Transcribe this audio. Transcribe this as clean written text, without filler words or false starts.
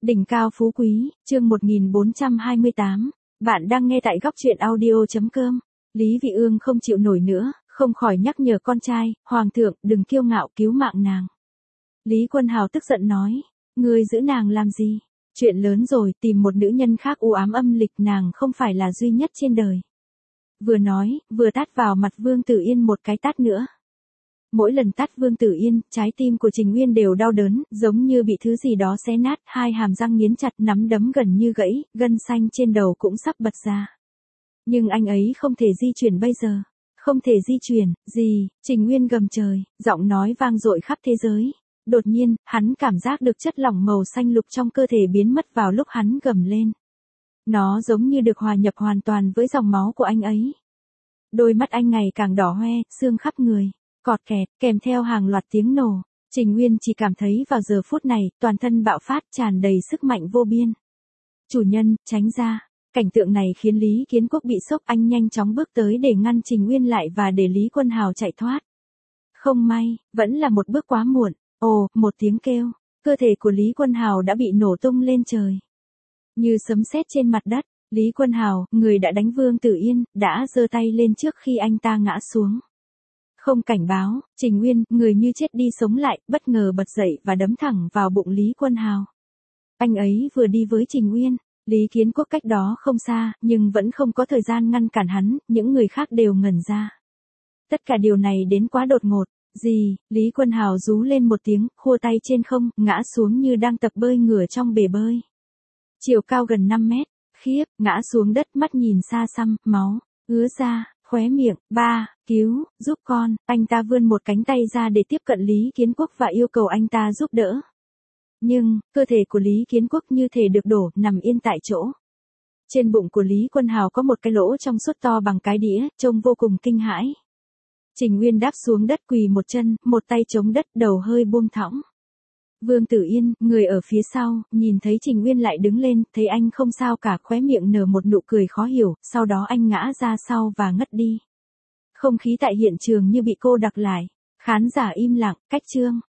Đỉnh cao phú quý, chương 1428. Bạn đang nghe tại góc truyện audio.com. Lý Vị Ương không chịu nổi nữa, không khỏi nhắc nhở con trai, Hoàng thượng, đừng kiêu ngạo, cứu mạng nàng. Lý Quân Hào tức giận nói, ngươi giữ nàng làm gì? Chuyện lớn rồi, tìm một nữ nhân khác u ám âm lịch, nàng không phải là duy nhất trên đời. Vừa nói, vừa tát vào mặt Vương Tử Yên một cái tát nữa. Mỗi lần tát Vương Tử Yên, trái tim của Trình Uyên đều đau đớn, giống như bị thứ gì đó xé nát, hai hàm răng nghiến chặt, nắm đấm gần như gãy, gân xanh trên đầu cũng sắp bật ra. Nhưng anh ấy không thể di chuyển bây giờ. Không thể di chuyển, gì? Trình Uyên gầm trời, giọng nói vang dội khắp thế giới. Đột nhiên, hắn cảm giác được chất lỏng màu xanh lục trong cơ thể biến mất vào lúc hắn gầm lên. Nó giống như được hòa nhập hoàn toàn với dòng máu của anh ấy. Đôi mắt anh ngày càng đỏ hoe, xương khắp người. Cọt kẹt, kèm theo hàng loạt tiếng nổ. Trình Uyên chỉ cảm thấy vào giờ phút này, toàn thân bạo phát, tràn đầy sức mạnh vô biên. Chủ nhân, tránh ra. Cảnh tượng này khiến Lý Kiến Quốc bị sốc, anh nhanh chóng bước tới để ngăn Trình Uyên lại và để Lý Quân Hào chạy thoát. Không may, vẫn là một bước quá muộn. Ồ, một tiếng kêu. Cơ thể của Lý Quân Hào đã bị nổ tung lên trời. Như sấm sét trên mặt đất, Lý Quân Hào, người đã đánh Vương Tử Yên, đã giơ tay lên trước khi anh ta ngã xuống. Không cảnh báo, Trình Uyên, người như chết đi sống lại, bất ngờ bật dậy và đấm thẳng vào bụng Lý Quân Hào. Anh ấy vừa đi với Trình Uyên, Lý Kiến Quốc cách đó không xa, nhưng vẫn không có thời gian ngăn cản hắn, những người khác đều ngẩn ra. Tất cả điều này đến quá đột ngột. Gì? Lý Quân Hào rú lên một tiếng, khua tay trên không, ngã xuống như đang tập bơi ngửa trong bể bơi. Chiều cao gần 5 mét, khiếp, ngã xuống đất, mắt nhìn xa xăm, máu ứa ra, khóe miệng, ba, cứu, giúp con. Anh ta vươn một cánh tay ra để tiếp cận Lý Kiến Quốc và yêu cầu anh ta giúp đỡ. Nhưng, cơ thể của Lý Kiến Quốc như thể được đổ, nằm yên tại chỗ. Trên bụng của Lý Quân Hào có một cái lỗ trong suốt to bằng cái đĩa, trông vô cùng kinh hãi. Trình Uyên đáp xuống đất, quỳ một chân, một tay chống đất, đầu hơi buông thõng. Vương Tử Yên, người ở phía sau, nhìn thấy Trình Uyên lại đứng lên, thấy anh không sao cả, khóe miệng nở một nụ cười khó hiểu, sau đó anh ngã ra sau và ngất đi. Không khí tại hiện trường như bị cô đặc lại. Khán giả im lặng, cách chương.